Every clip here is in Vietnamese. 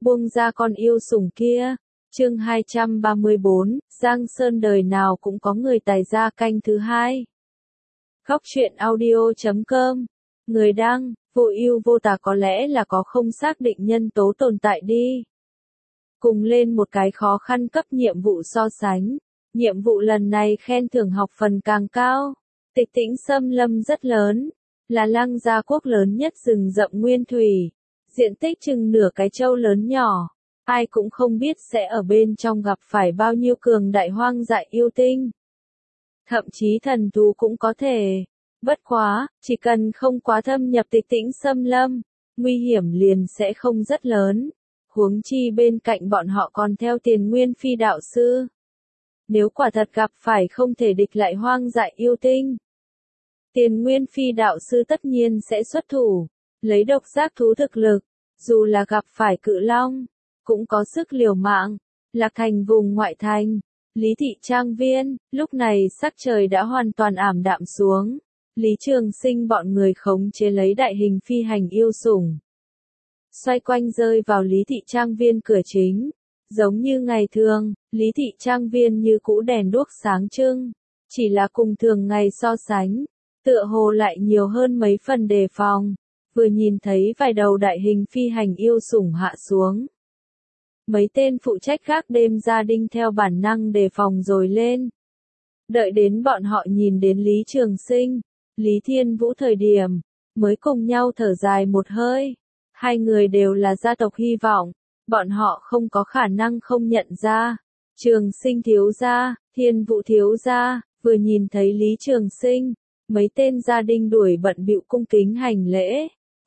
buông ra con yêu sủng kia. Chương 234, Giang Sơn đời nào cũng có người tài ra canh thứ hai. Góc truyện audio.com. Người đăng, vô ưu vô tà có lẽ là có không xác định nhân tố tồn tại đi. Cùng lên một cái khó khăn cấp nhiệm vụ so sánh. Nhiệm vụ lần này khen thưởng học phần càng cao. Tịch Tĩnh xâm lâm rất lớn, là Lăng Gia quốc lớn nhất rừng rậm nguyên thủy. Diện tích chừng nửa cái châu lớn nhỏ. Ai cũng không biết sẽ ở bên trong gặp phải bao nhiêu cường đại hoang dại yêu tinh. Thậm chí thần thú cũng có thể. Bất quá, chỉ cần không quá thâm nhập Tịch Tĩnh xâm lâm, nguy hiểm liền sẽ không rất lớn. Huống chi bên cạnh bọn họ còn theo Tiền Nguyên Phi đạo sư. Nếu quả thật gặp phải không thể địch lại hoang dại yêu tinh, Tiền Nguyên Phi đạo sư tất nhiên sẽ xuất thủ, lấy độc giác thú thực lực, dù là gặp phải cự long, cũng có sức liều mạng. Lạc Thành vùng ngoại thành, Lý Thị Trang Viên, lúc này sắc trời đã hoàn toàn ảm đạm xuống. Lý Trường Sinh bọn người khống chế lấy đại hình phi hành yêu sủng, xoay quanh rơi vào Lý Thị Trang Viên cửa chính. Giống như ngày thường, Lý Thị Trang Viên như cũ đèn đuốc sáng trưng, chỉ là cùng thường ngày so sánh, tựa hồ lại nhiều hơn mấy phần đề phòng. Vừa nhìn thấy vài đầu đại hình phi hành yêu sủng hạ xuống, mấy tên phụ trách gác đêm gia đình theo bản năng đề phòng rồi lên. Đợi đến bọn họ nhìn đến Lý Trường Sinh, Lý Thiên Vũ thời điểm, mới cùng nhau thở dài một hơi. Hai người đều là gia tộc hy vọng, bọn họ không có khả năng không nhận ra. Trường Sinh thiếu gia, Thiên Vũ thiếu gia, vừa nhìn thấy Lý Trường Sinh, mấy tên gia đình đuổi bận bịu cung kính hành lễ.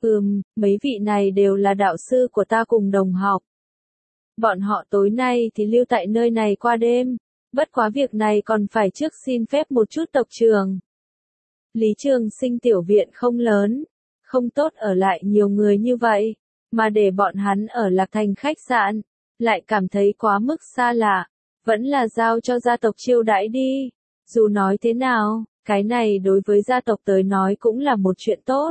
Mấy vị này đều là đạo sư của ta cùng đồng học. Bọn họ tối nay thì lưu tại nơi này qua đêm, bất quá việc này còn phải trước xin phép một chút tộc trưởng. Lý Trường Sinh tiểu viện không lớn, không tốt ở lại nhiều người như vậy, mà để bọn hắn ở Lạc Thành khách sạn, lại cảm thấy quá mức xa lạ, vẫn là giao cho gia tộc chiêu đãi đi. Dù nói thế nào, cái này đối với gia tộc tới nói cũng là một chuyện tốt.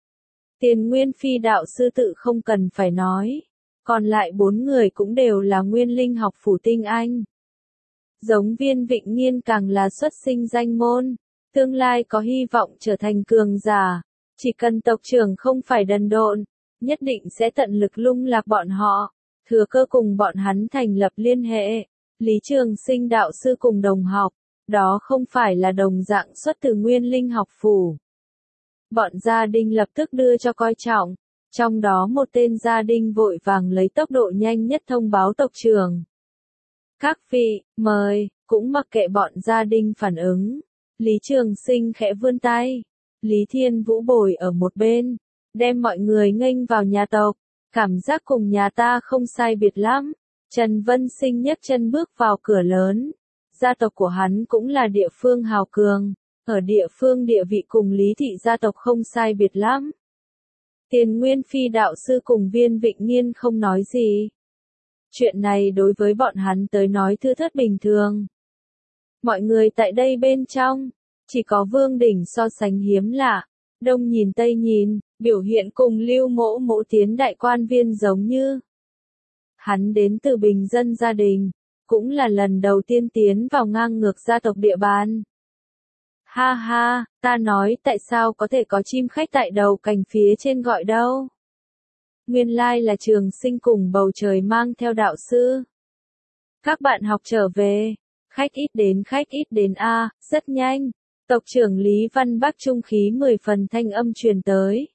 Tiền Nguyên Phi đạo sư tự không cần phải nói, còn lại 4 người cũng đều là nguyên linh học phủ tinh anh. Giống Viên Vịnh Nghiên càng là xuất sinh danh môn, tương lai có hy vọng trở thành cường giả, chỉ cần tộc trưởng không phải đần độn, nhất định sẽ tận lực lung lạc bọn họ, thừa cơ cùng bọn hắn thành lập liên hệ. Lý Trường Sinh đạo sư cùng đồng học, đó không phải là đồng dạng xuất từ nguyên linh học phủ. Bọn gia đình lập tức đưa cho coi trọng, trong đó một tên gia đình vội vàng lấy tốc độ nhanh nhất thông báo tộc trưởng. Các vị, mời, cũng mặc kệ bọn gia đình phản ứng. Lý Trường Sinh khẽ vươn tay, Lý Thiên Vũ bồi ở một bên, đem mọi người nghênh vào nhà tộc, cảm giác cùng nhà ta không sai biệt lắm. Trần Vân Sinh nhấc chân bước vào cửa lớn, gia tộc của hắn cũng là địa phương hào cường, ở địa phương địa vị cùng Lý Thị gia tộc không sai biệt lắm. Tiền Nguyên Phi đạo sư cùng Viên Vịnh Nghiên không nói gì. Chuyện này đối với bọn hắn tới nói thưa thớt bình thường. Mọi người tại đây bên trong, chỉ có Vương Đỉnh so sánh hiếm lạ, đông nhìn tây nhìn, biểu hiện cùng Lưu Mỗ Mỗ tiến đại quan viên giống như. Hắn đến từ bình dân gia đình, cũng là lần đầu tiên tiến vào ngang ngược gia tộc địa bàn. Ha ha, ta nói tại sao có thể có chim khách tại đầu cành phía trên gọi đâu. Nguyên lai là Trường Sinh cùng bầu trời mang theo đạo sư. Các bạn học trở về, khách ít đến a, rất nhanh. Tộc trưởng Lý Văn Bắc trung khí 10 phần thanh âm truyền tới.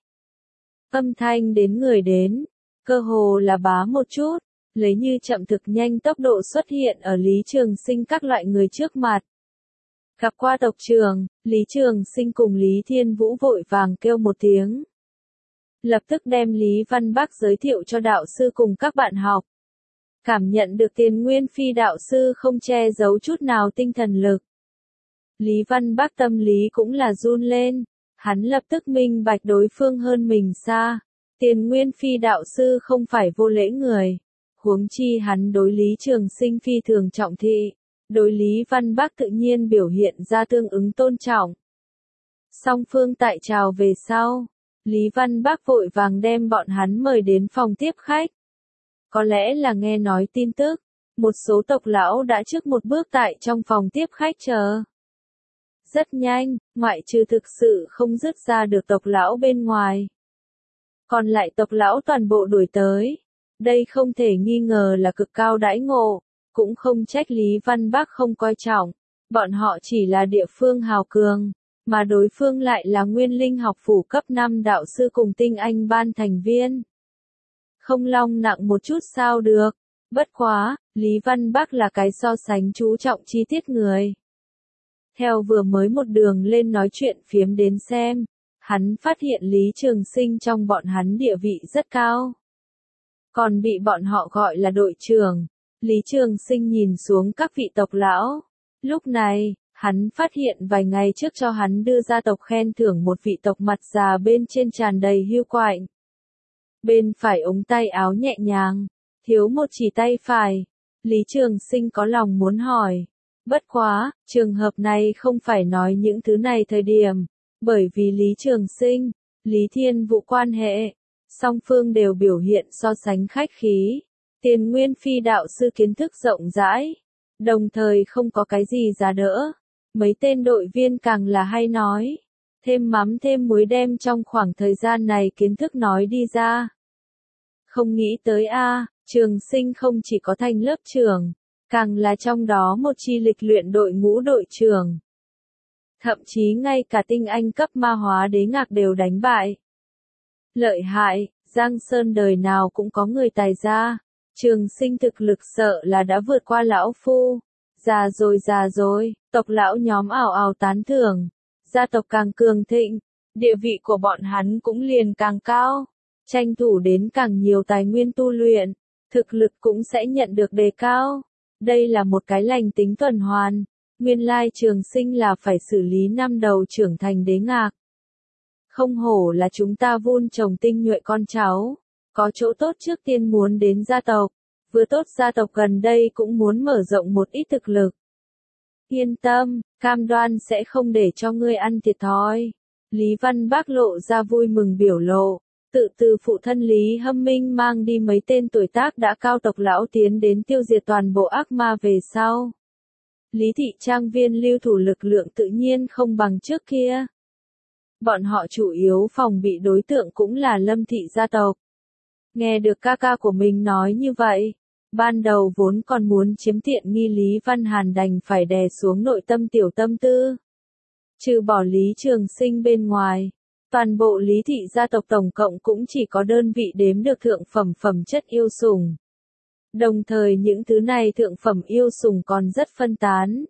Âm thanh đến người đến, cơ hồ là bá một chút, lấy như chậm thực nhanh tốc độ xuất hiện ở Lý Trường Sinh các loại người trước mặt. Gặp qua tộc trưởng, Lý Trường Sinh cùng Lý Thiên Vũ vội vàng kêu một tiếng. Lập tức đem Lý Văn Bắc giới thiệu cho đạo sư cùng các bạn học. Cảm nhận được Tiền Nguyên Phi đạo sư không che giấu chút nào tinh thần lực. Lý Văn Bắc tâm lý cũng là run lên, hắn lập tức minh bạch đối phương hơn mình xa. Tiền Nguyên Phi đạo sư không phải vô lễ người, huống chi hắn đối Lý Trường Sinh phi thường trọng thị. Đối Lý Văn Bắc tự nhiên biểu hiện ra tương ứng tôn trọng. Song phương tại chào về sau, Lý Văn Bắc vội vàng đem bọn hắn mời đến phòng tiếp khách. có lẽ là nghe nói tin tức, một số tộc lão đã trước một bước tại trong phòng tiếp khách chờ. Rất nhanh, ngoại trừ thực sự không dứt ra được tộc lão bên ngoài. Còn lại tộc lão toàn bộ đuổi tới. Đây không thể nghi ngờ là cực cao đãi ngộ, cũng không trách Lý Văn Bắc không coi trọng. Bọn họ chỉ là địa phương hào cường, mà đối phương lại là Nguyên Linh học phủ cấp 5 đạo sư cùng tinh anh ban thành viên. Không long nặng một chút sao được. Bất quá, Lý Văn Bắc là cái so sánh chú trọng chi tiết người. Theo vừa mới một đường lên nói chuyện phiếm đến xem, hắn phát hiện Lý Trường Sinh trong bọn hắn địa vị rất cao. Còn bị bọn họ gọi là đội trưởng. Lý Trường Sinh nhìn xuống các vị tộc lão. Lúc này, hắn phát hiện vài ngày trước cho hắn đưa ra tộc khen thưởng một vị tộc mặt già bên trên tràn đầy hưu quạnh. Bên phải ống tay áo nhẹ nhàng, thiếu một chỉ tay phải. Lý Trường Sinh có lòng muốn hỏi. Bất quá, trường hợp này không phải nói những thứ này thời điểm, bởi vì Lý Trường Sinh, Lý Thiên Vũ quan hệ, song phương đều biểu hiện so sánh khách khí. Tiền Nguyên Phi đạo sư kiến thức rộng rãi, đồng thời không có cái gì giá đỡ. Mấy tên đội viên càng là hay nói, thêm mắm thêm muối đem trong khoảng thời gian này kiến thức nói đi ra. Không nghĩ tới Trường Sinh không chỉ có thành lớp trưởng, càng là trong đó một chi lịch luyện đội ngũ đội trưởng. Thậm chí ngay cả tinh anh cấp ma hóa đế ngạc đều đánh bại. Lợi hại, Giang Sơn đời nào cũng có người tài ra. Trường Sinh thực lực sợ là đã vượt qua lão phu. Già rồi, tộc lão nhóm ào ào tán thưởng. Gia tộc càng cường thịnh, địa vị của bọn hắn cũng liền càng cao. Tranh thủ đến càng nhiều tài nguyên tu luyện, thực lực cũng sẽ nhận được đề cao. Đây là một cái lành tính tuần hoàn. Nguyên lai Trường Sinh là phải xử lý năm đầu trưởng thành đế ngạc. Không hổ là chúng ta vun trồng tinh nhuệ con cháu. Có chỗ tốt trước tiên muốn đến gia tộc. Vừa tốt gia tộc gần đây cũng muốn mở rộng một ít thực lực. Yên tâm, cam đoan sẽ không để cho ngươi ăn thiệt thòi. Lý Văn Bắc lộ ra vui mừng biểu lộ. Tự từ phụ thân Lý Hâm Minh mang đi mấy tên tuổi tác đã cao tộc lão tiến đến tiêu diệt toàn bộ ác ma về sau. Lý thị trang viên lưu thủ lực lượng tự nhiên không bằng trước kia. Bọn họ chủ yếu phòng bị đối tượng cũng là Lâm thị gia tộc. Nghe được ca ca của mình nói như vậy, ban đầu vốn còn muốn chiếm tiện nghi Lý Văn Hàn đành phải đè xuống nội tâm tiểu tâm tư. Trừ bỏ Lý Trường Sinh bên ngoài, toàn bộ Lý thị gia tộc tổng cộng cũng chỉ có đơn vị đếm được thượng phẩm phẩm chất yêu sủng. Đồng thời những thứ này thượng phẩm yêu sủng còn rất phân tán.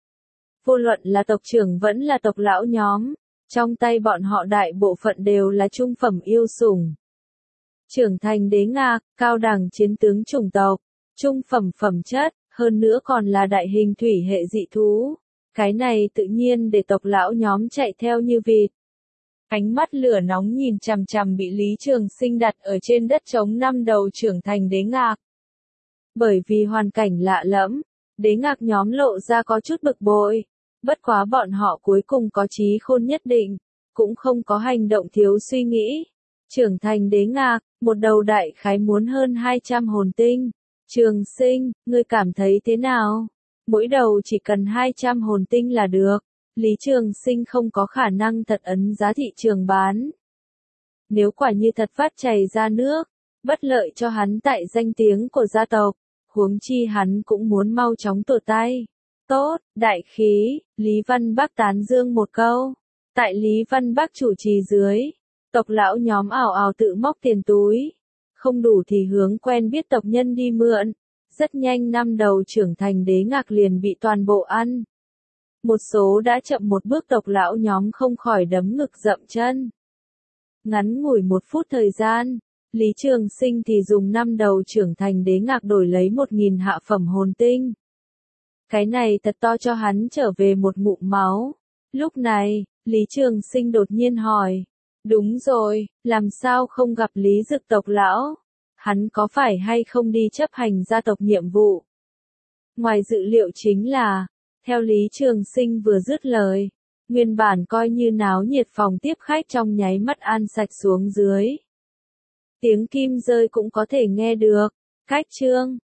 Vô luận là tộc trưởng vẫn là tộc lão nhóm, trong tay bọn họ đại bộ phận đều là trung phẩm yêu sủng. Trưởng thành đế ngạc, cao đẳng chiến tướng chủng tộc, trung phẩm phẩm chất, hơn nữa còn là đại hình thủy hệ dị thú. Cái này tự nhiên để tộc lão nhóm chạy theo như vịt. Ánh mắt lửa nóng nhìn chằm chằm bị Lý Trường Sinh đặt ở trên đất trống năm đầu trưởng thành đế ngạc. Bởi vì hoàn cảnh lạ lẫm, đế ngạc nhóm lộ ra có chút bực bội. Bất quá bọn họ cuối cùng có trí khôn nhất định, cũng không có hành động thiếu suy nghĩ. Trưởng thành đế ngạc, một đầu đại khái muốn hơn 200 hồn tinh. Trường Sinh, ngươi cảm thấy thế nào? Mỗi đầu chỉ cần 200 hồn tinh là được. Lý Trường Sinh không có khả năng thật ấn giá thị trường bán. Nếu quả như thật phát chảy ra nước, bất lợi cho hắn tại danh tiếng của gia tộc, huống chi hắn cũng muốn mau chóng tuột tay. Tốt, đại khí, Lý Văn Bắc tán dương một câu. Tại Lý Văn Bắc chủ trì dưới, tộc lão nhóm ảo ảo tự móc tiền túi. Không đủ thì hướng quen biết tộc nhân đi mượn. Rất nhanh năm đầu trưởng thành đế ngạc liền bị toàn bộ ăn. Một số đã chậm một bước tộc lão nhóm không khỏi đấm ngực dậm chân. Ngắn ngủi 1 phút thời gian, Lý Trường Sinh thì dùng 5 đầu trưởng thành đế ngạc đổi lấy 1000 hạ phẩm hồn tinh. Cái này thật to cho hắn trở về một ngụm máu. Lúc này, Lý Trường Sinh đột nhiên hỏi. Đúng rồi, làm sao không gặp Lý Dực tộc lão? Hắn có phải hay không đi chấp hành gia tộc nhiệm vụ? Ngoài dự liệu chính là, theo Lý Trường Sinh vừa dứt lời, nguyên bản coi như náo nhiệt phòng tiếp khách trong nháy mắt an sạch xuống dưới. Tiếng kim rơi cũng có thể nghe được, Cách chương